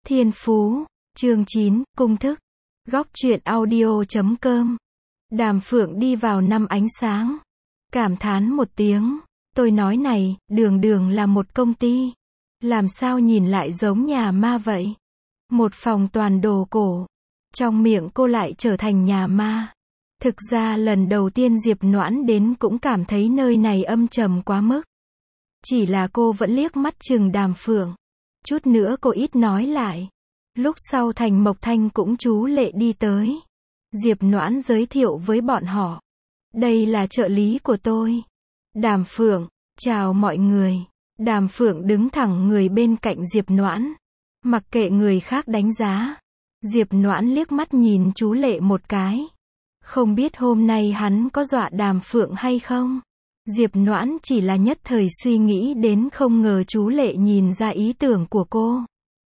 Thiên Phú, chương 9, Cung thức. Góc truyện audio.com. Đàm Phượng đi vào năm ánh sáng. Cảm thán một tiếng. Tôi nói này, đường đường là một công ty. Làm sao nhìn lại giống nhà ma vậy? Một phòng toàn đồ cổ. Trong miệng cô lại trở thành nhà ma. Thực ra lần đầu tiên Diệp Noãn đến cũng cảm thấy nơi này âm trầm quá mức. Chỉ là cô vẫn liếc mắt chừng Đàm Phượng. Chút nữa cô ít nói lại. Lúc sau Thành Mộc Thanh cũng chú lệ đi tới. Diệp Noãn giới thiệu với bọn họ. Đây là trợ lý của tôi. Đàm Phượng, chào mọi người. Đàm Phượng đứng thẳng người bên cạnh Diệp Noãn. Mặc kệ người khác đánh giá. Diệp Noãn liếc mắt nhìn chú lệ một cái. Không biết hôm nay hắn có dọa Đàm Phượng hay không? Diệp Noãn chỉ là nhất thời suy nghĩ đến không ngờ chú lệ nhìn ra ý tưởng của cô.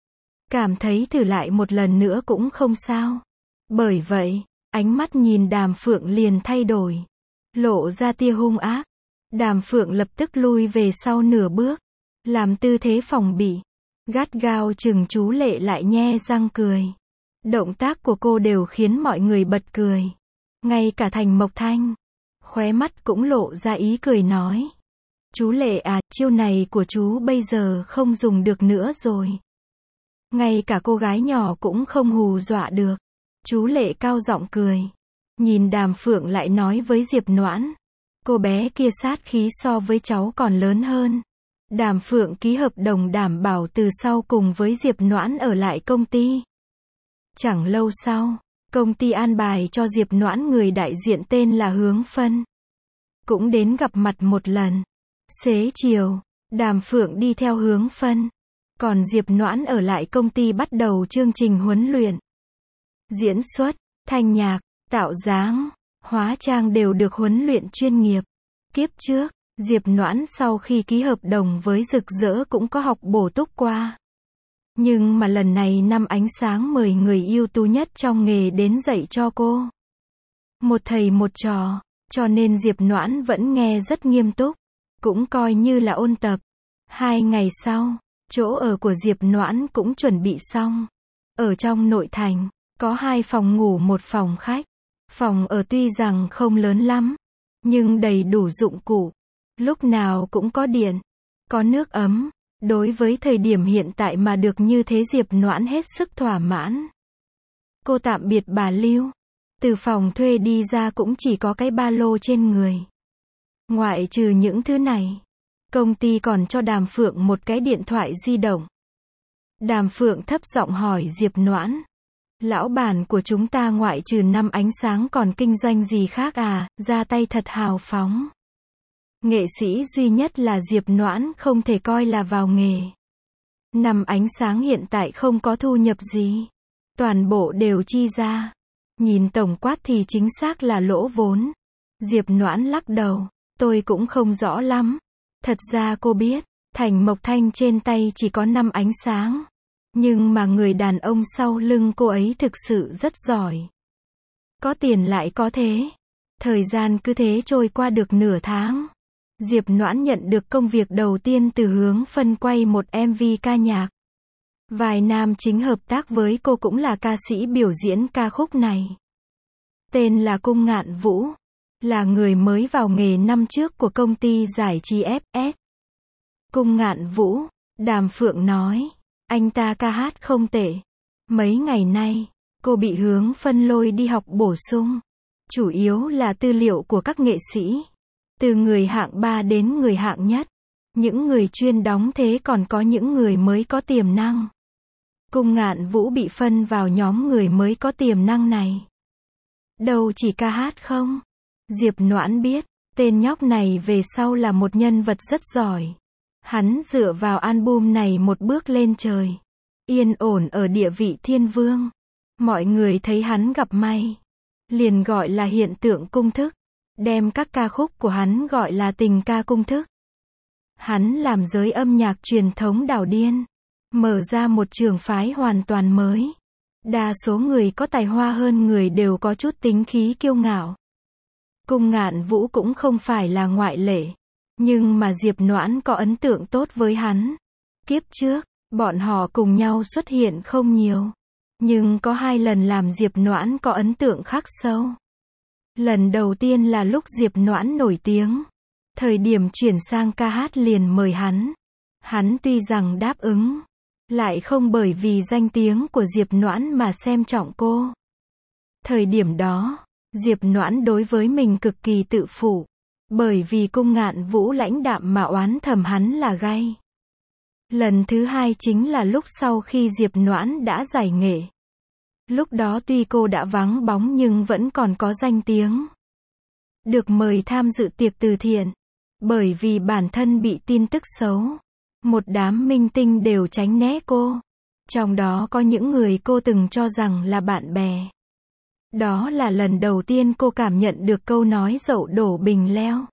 Cảm thấy thử lại một lần nữa cũng không sao. Bởi vậy, ánh mắt nhìn Đàm Phượng liền thay đổi. Lộ ra tia hung ác. Đàm Phượng lập tức lui về sau nửa bước. Làm tư thế phòng bị. Gắt gao chừng chú lệ lại nhe răng cười. Động tác của cô đều khiến mọi người bật cười. Ngay cả Thành Mộc Thanh. Khóe mắt cũng lộ ra ý cười nói. Chú Lệ à, chiêu này của chú bây giờ không dùng được nữa rồi. Ngay cả cô gái nhỏ cũng không hù dọa được. Chú Lệ cao giọng cười. Nhìn Đàm Phượng lại nói với Diệp Noãn. Cô bé kia sát khí so với cháu còn lớn hơn. Đàm Phượng ký hợp đồng đảm bảo từ sau cùng với Diệp Noãn ở lại công ty. Chẳng lâu sau, công ty an bài cho Diệp Noãn người đại diện tên là Hướng Phân. Cũng đến gặp mặt một lần. Xế chiều, Đàm Phượng đi theo Hướng Phân. Còn Diệp Noãn ở lại công ty bắt đầu chương trình huấn luyện. Diễn xuất, thanh nhạc, tạo dáng, hóa trang đều được huấn luyện chuyên nghiệp. Kiếp trước, Diệp Noãn sau khi ký hợp đồng với Rực Rỡ cũng có học bổ túc qua. Nhưng mà lần này năm ánh sáng mời người ưu tú nhất trong nghề đến dạy cho cô. Một thầy một trò, cho nên Diệp Noãn vẫn nghe rất nghiêm túc. Cũng coi như là ôn tập. 2 ngày sau, chỗ ở của Diệp Noãn cũng chuẩn bị xong. Ở trong nội thành, có 2 phòng ngủ một phòng khách. Phòng ở tuy rằng không lớn lắm, nhưng đầy đủ dụng cụ. Lúc nào cũng có điện, có nước ấm. Đối với thời điểm hiện tại mà được như thế Diệp Noãn hết sức thỏa mãn. Cô tạm biệt bà Lưu. Từ phòng thuê đi ra cũng chỉ có cái ba lô trên người. Ngoại trừ những thứ này, công ty còn cho Đàm Phượng một cái điện thoại di động. Đàm Phượng thấp giọng hỏi Diệp Noãn. Lão bản của chúng ta ngoại trừ năm ánh sáng còn kinh doanh gì khác à, ra tay thật hào phóng. Nghệ sĩ duy nhất là Diệp Noãn không thể coi là vào nghề. Năm ánh sáng hiện tại không có thu nhập gì. Toàn bộ đều chi ra. Nhìn tổng quát thì chính xác là lỗ vốn. Diệp Noãn lắc đầu. Tôi cũng không rõ lắm. Thật ra cô biết, Thành Mộc Thanh trên tay chỉ có 5 ánh sáng. Nhưng mà người đàn ông sau lưng cô ấy thực sự rất giỏi. Có tiền lại có thế. Thời gian cứ thế trôi qua được nửa tháng. Diệp Noãn nhận được công việc đầu tiên từ Hướng Phân quay một MV ca nhạc. Vài nam chính hợp tác với cô cũng là ca sĩ biểu diễn ca khúc này. Tên là Cung Ngạn Vũ. Là người mới vào nghề năm trước của công ty giải trí FS. Cung Ngạn Vũ, Đàm Phượng nói. Anh ta ca hát không tệ. Mấy ngày nay, cô bị Hướng Phân lôi đi học bổ sung. Chủ yếu là tư liệu của các nghệ sĩ. Từ người hạng 3 đến người hạng nhất. Những người chuyên đóng thế còn có những người mới có tiềm năng. Cung Ngạn Vũ bị phân vào nhóm người mới có tiềm năng này. Đâu chỉ ca hát không? Diệp Noãn biết, tên nhóc này về sau là một nhân vật rất giỏi. Hắn dựa vào album này một bước lên trời. Yên ổn ở địa vị thiên vương. Mọi người thấy hắn gặp may. Liền gọi là hiện tượng cung thức. Đem các ca khúc của hắn gọi là tình ca cung thức. Hắn làm giới âm nhạc truyền thống đảo điên. Mở ra một trường phái hoàn toàn mới. Đa số người có tài hoa hơn người đều có chút tính khí kiêu ngạo. Cung Ngạn Vũ cũng không phải là ngoại lệ. Nhưng mà Diệp Noãn có ấn tượng tốt với hắn. Kiếp trước, Bọn họ cùng nhau xuất hiện không nhiều. Nhưng có 2 lần làm Diệp Noãn có ấn tượng khắc sâu. Lần đầu tiên là lúc Diệp Noãn nổi tiếng. Thời điểm chuyển sang ca hát liền mời hắn. Hắn tuy rằng đáp ứng, lại không bởi vì danh tiếng của Diệp Noãn mà xem trọng cô. Thời điểm đó, Diệp Noãn đối với mình cực kỳ tự phụ. Bởi vì Cung Ngạn Vũ lãnh đạm mà oán thầm hắn là gay. Lần thứ 2 chính là lúc sau khi Diệp Noãn đã giải nghệ. Lúc đó tuy cô đã vắng bóng nhưng vẫn còn có danh tiếng. Được mời tham dự tiệc từ thiện. Bởi vì bản thân bị tin tức xấu. Một đám minh tinh đều tránh né cô. Trong đó có những người cô từng cho rằng là bạn bè. Đó là lần đầu tiên cô cảm nhận được câu nói dậu đổ bình leo.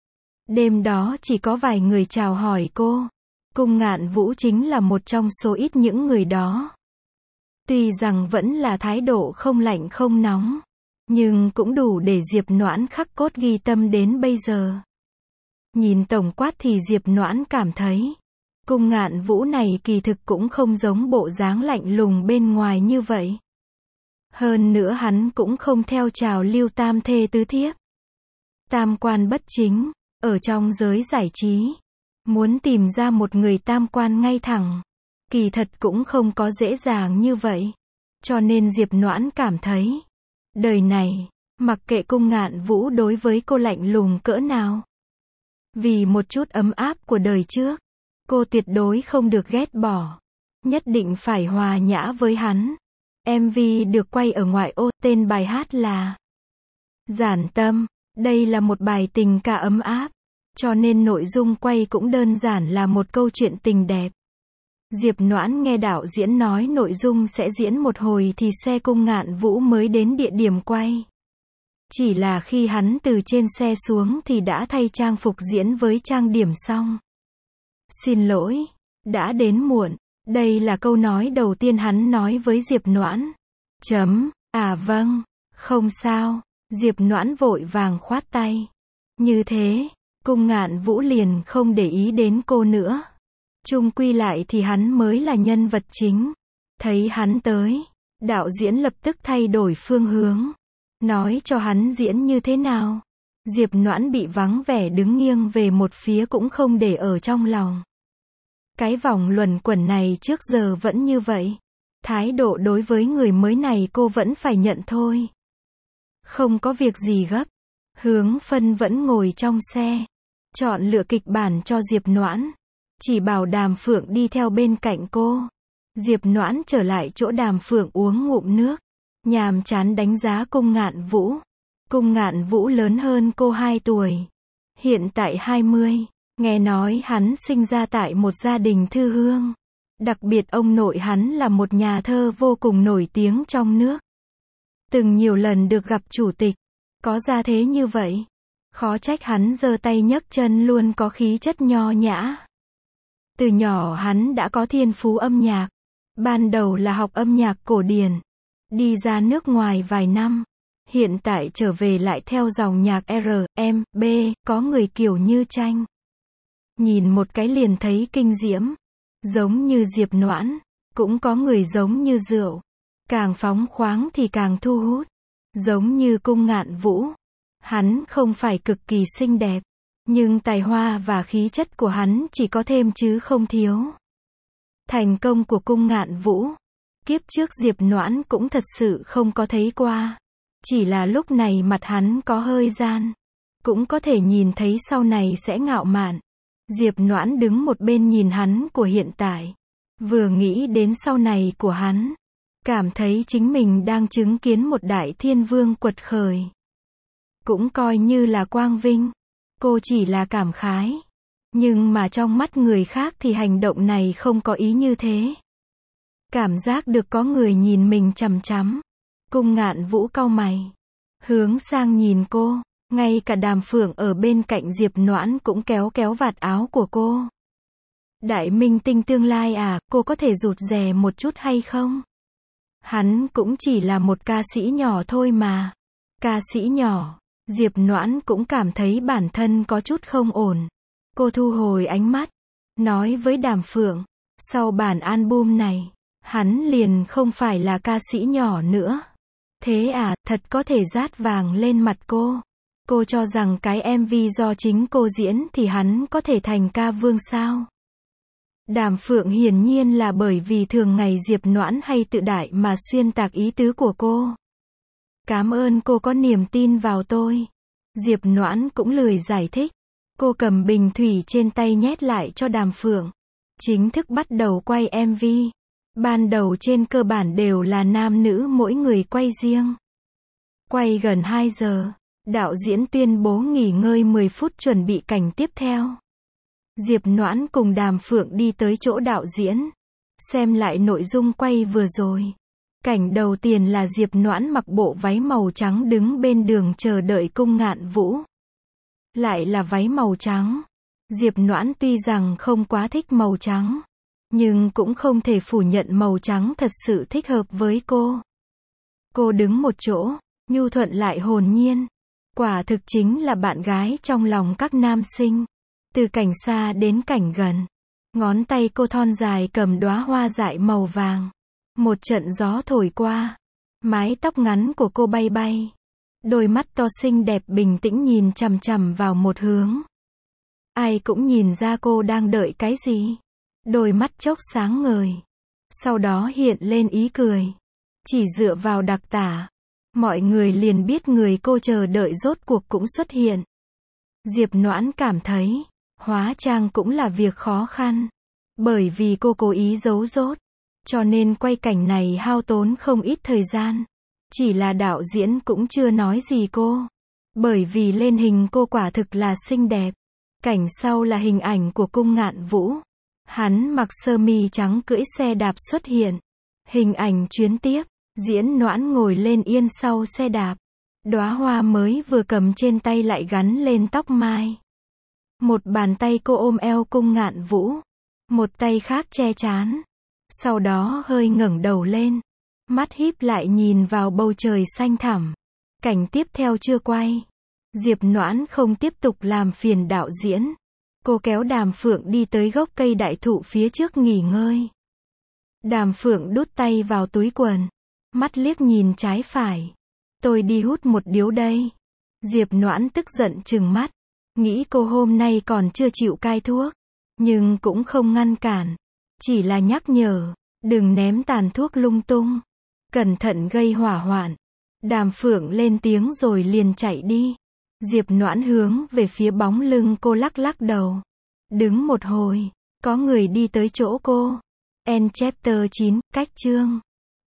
Đêm đó chỉ có vài người chào hỏi cô. Cung Ngạn Vũ chính là một trong số ít những người đó. Tuy rằng vẫn là thái độ không lạnh không nóng, nhưng cũng đủ để Diệp Noãn khắc cốt ghi tâm đến bây giờ. Nhìn tổng quát thì Diệp Noãn cảm thấy, Cung Ngạn Vũ này kỳ thực cũng không giống bộ dáng lạnh lùng bên ngoài như vậy. Hơn nữa hắn cũng không theo trào lưu tam thê tứ thiếp. Tam quan bất chính, ở trong giới giải trí. Muốn tìm ra một người tam quan ngay thẳng, kỳ thật cũng không có dễ dàng như vậy. Cho nên Diệp Noãn cảm thấy, đời này, mặc kệ Cung Ngạn Vũ đối với cô lạnh lùng cỡ nào. Vì một chút ấm áp của đời trước, cô tuyệt đối không được ghét bỏ. Nhất định phải hòa nhã với hắn. MV được quay ở ngoại ô, tên bài hát là Giản Tâm. Đây là một bài tình ca ấm áp. Cho nên nội dung quay cũng đơn giản là một câu chuyện tình đẹp. Diệp Noãn nghe đạo diễn nói nội dung sẽ diễn một hồi thì xe Cung Ngạn Vũ mới đến địa điểm quay. Chỉ là khi hắn từ trên xe xuống thì đã thay trang phục diễn với trang điểm xong. Xin lỗi, đã đến muộn. Đây là câu nói đầu tiên hắn nói với Diệp Noãn. À vâng, không sao. Diệp Noãn vội vàng khoát tay. Như thế, Cung Ngạn Vũ liền không để ý đến cô nữa. Chung quy lại thì hắn mới là nhân vật chính. Thấy hắn tới, đạo diễn lập tức thay đổi phương hướng. Nói cho hắn diễn như thế nào. Diệp Noãn bị vắng vẻ đứng nghiêng về một phía cũng không để ở trong lòng. Cái vòng luẩn quẩn này trước giờ vẫn như vậy. Thái độ đối với người mới này cô vẫn phải nhận thôi. Không có việc gì gấp. Hướng Phân vẫn ngồi trong xe. Chọn lựa kịch bản cho Diệp Noãn. Chỉ bảo Đàm Phượng đi theo bên cạnh cô. Diệp Noãn trở lại chỗ Đàm Phượng uống ngụm nước. Nhàm chán đánh giá Cung Ngạn Vũ. Cung Ngạn Vũ lớn hơn cô 2 tuổi. Hiện tại 20. Nghe nói hắn sinh ra tại một gia đình thư hương. Đặc biệt ông nội hắn là một nhà thơ vô cùng nổi tiếng trong nước. Từng nhiều lần được gặp chủ tịch. Có gia thế như vậy. Khó trách hắn giơ tay nhấc chân luôn có khí chất nho nhã. Từ nhỏ hắn đã có thiên phú âm nhạc. Ban đầu là học âm nhạc cổ điển. Đi ra nước ngoài vài năm. Hiện tại trở về lại theo dòng nhạc R&B, có người kiểu như Tranh. Nhìn một cái liền thấy kinh diễm. Giống như Diệp Noãn. Cũng có người giống như Rượu. Càng phóng khoáng thì càng thu hút. Giống như Cung Ngạn Vũ. Hắn không phải cực kỳ xinh đẹp. Nhưng tài hoa và khí chất của hắn chỉ có thêm chứ không thiếu. Thành công của Cung Ngạn Vũ. Kiếp trước Diệp Noãn cũng thật sự không có thấy qua. Chỉ là lúc này mặt hắn có hơi gian. Cũng có thể nhìn thấy sau này sẽ ngạo mạn. Diệp Noãn đứng một bên nhìn hắn của hiện tại. Vừa nghĩ đến sau này của hắn. Cảm thấy chính mình đang chứng kiến một đại thiên vương quật khởi. Cũng coi như là quang vinh. Cô chỉ là cảm khái. Nhưng mà trong mắt người khác thì hành động này không có ý như thế. Cảm giác được có người nhìn mình chằm chằm. Cung Ngạn Vũ cau mày. Hướng sang nhìn cô. Ngay cả Đàm Phượng ở bên cạnh Diệp Noãn cũng kéo kéo vạt áo của cô. Đại minh tinh tương lai à, cô có thể rụt rè một chút hay không? Hắn cũng chỉ là một ca sĩ nhỏ thôi mà. Ca sĩ nhỏ. Diệp Noãn cũng cảm thấy bản thân có chút không ổn. Cô thu hồi ánh mắt. Nói với Đàm Phượng. Sau bản album này, hắn liền không phải là ca sĩ nhỏ nữa. Thế à, thật có thể dát vàng lên mặt cô. Cô cho rằng cái MV do chính cô diễn thì hắn có thể thành ca vương sao? Đàm Phượng hiển nhiên là bởi vì thường ngày Diệp Noãn hay tự đại mà xuyên tạc ý tứ của cô. Cảm ơn cô có niềm tin vào tôi. Diệp Noãn cũng lười giải thích. Cô cầm bình thủy trên tay nhét lại cho Đàm Phượng. Chính thức bắt đầu quay MV. Ban đầu trên cơ bản đều là nam nữ mỗi người quay riêng. Quay gần 2 giờ, đạo diễn tuyên bố nghỉ ngơi 10 phút chuẩn bị cảnh tiếp theo. Diệp Noãn cùng Đàm Phượng đi tới chỗ đạo diễn. Xem lại nội dung quay vừa rồi. Cảnh đầu tiên là Diệp Noãn mặc bộ váy màu trắng đứng bên đường chờ đợi Cung Ngạn Vũ. Lại là váy màu trắng. Diệp Noãn tuy rằng không quá thích màu trắng, nhưng cũng không thể phủ nhận màu trắng thật sự thích hợp với cô. Cô đứng một chỗ, nhu thuận lại hồn nhiên. Quả thực chính là bạn gái trong lòng các nam sinh. Từ cảnh xa đến cảnh gần. Ngón tay cô thon dài cầm đóa hoa dại màu vàng. Một trận gió thổi qua. Mái tóc ngắn của cô bay bay. Đôi mắt to xinh đẹp bình tĩnh nhìn chằm chằm vào một hướng. Ai cũng nhìn ra cô đang đợi cái gì. Đôi mắt chốc sáng ngời. Sau đó hiện lên ý cười. Chỉ dựa vào đặc tả, mọi người liền biết người cô chờ đợi rốt cuộc cũng xuất hiện. Diệp Noãn cảm thấy, hóa trang cũng là việc khó khăn. Bởi vì cô cố ý giấu dốt, cho nên quay cảnh này hao tốn không ít thời gian. Chỉ là đạo diễn cũng chưa nói gì cô. Bởi vì lên hình cô quả thực là xinh đẹp. Cảnh sau là hình ảnh của Cung Ngạn Vũ. Hắn mặc sơ mi trắng cưỡi xe đạp xuất hiện. Hình ảnh chuyến tiếp, Diễn Noãn ngồi lên yên sau xe đạp. Đóa hoa mới vừa cầm trên tay lại gắn lên tóc mai. Một bàn tay cô ôm eo Cung Ngạn Vũ. Một tay khác che trán. Sau đó hơi ngẩng đầu lên. Mắt híp lại nhìn vào bầu trời xanh thẳm. Cảnh tiếp theo chưa quay. Diệp Noãn không tiếp tục làm phiền đạo diễn. Cô kéo Đàm Phượng đi tới gốc cây đại thụ phía trước nghỉ ngơi. Đàm Phượng đút tay vào túi quần. Mắt liếc nhìn trái phải. Tôi đi hút một điếu đây. Diệp Noãn tức giận trừng mắt. Nghĩ cô hôm nay còn chưa chịu cai thuốc. Nhưng cũng không ngăn cản. Chỉ là nhắc nhở. Đừng ném tàn thuốc lung tung. Cẩn thận gây hỏa hoạn. Đàm Phượng lên tiếng rồi liền chạy đi. Diệp Noãn hướng về phía bóng lưng cô lắc lắc đầu. Đứng một hồi. Có người đi tới chỗ cô. End chapter 9, cách chương.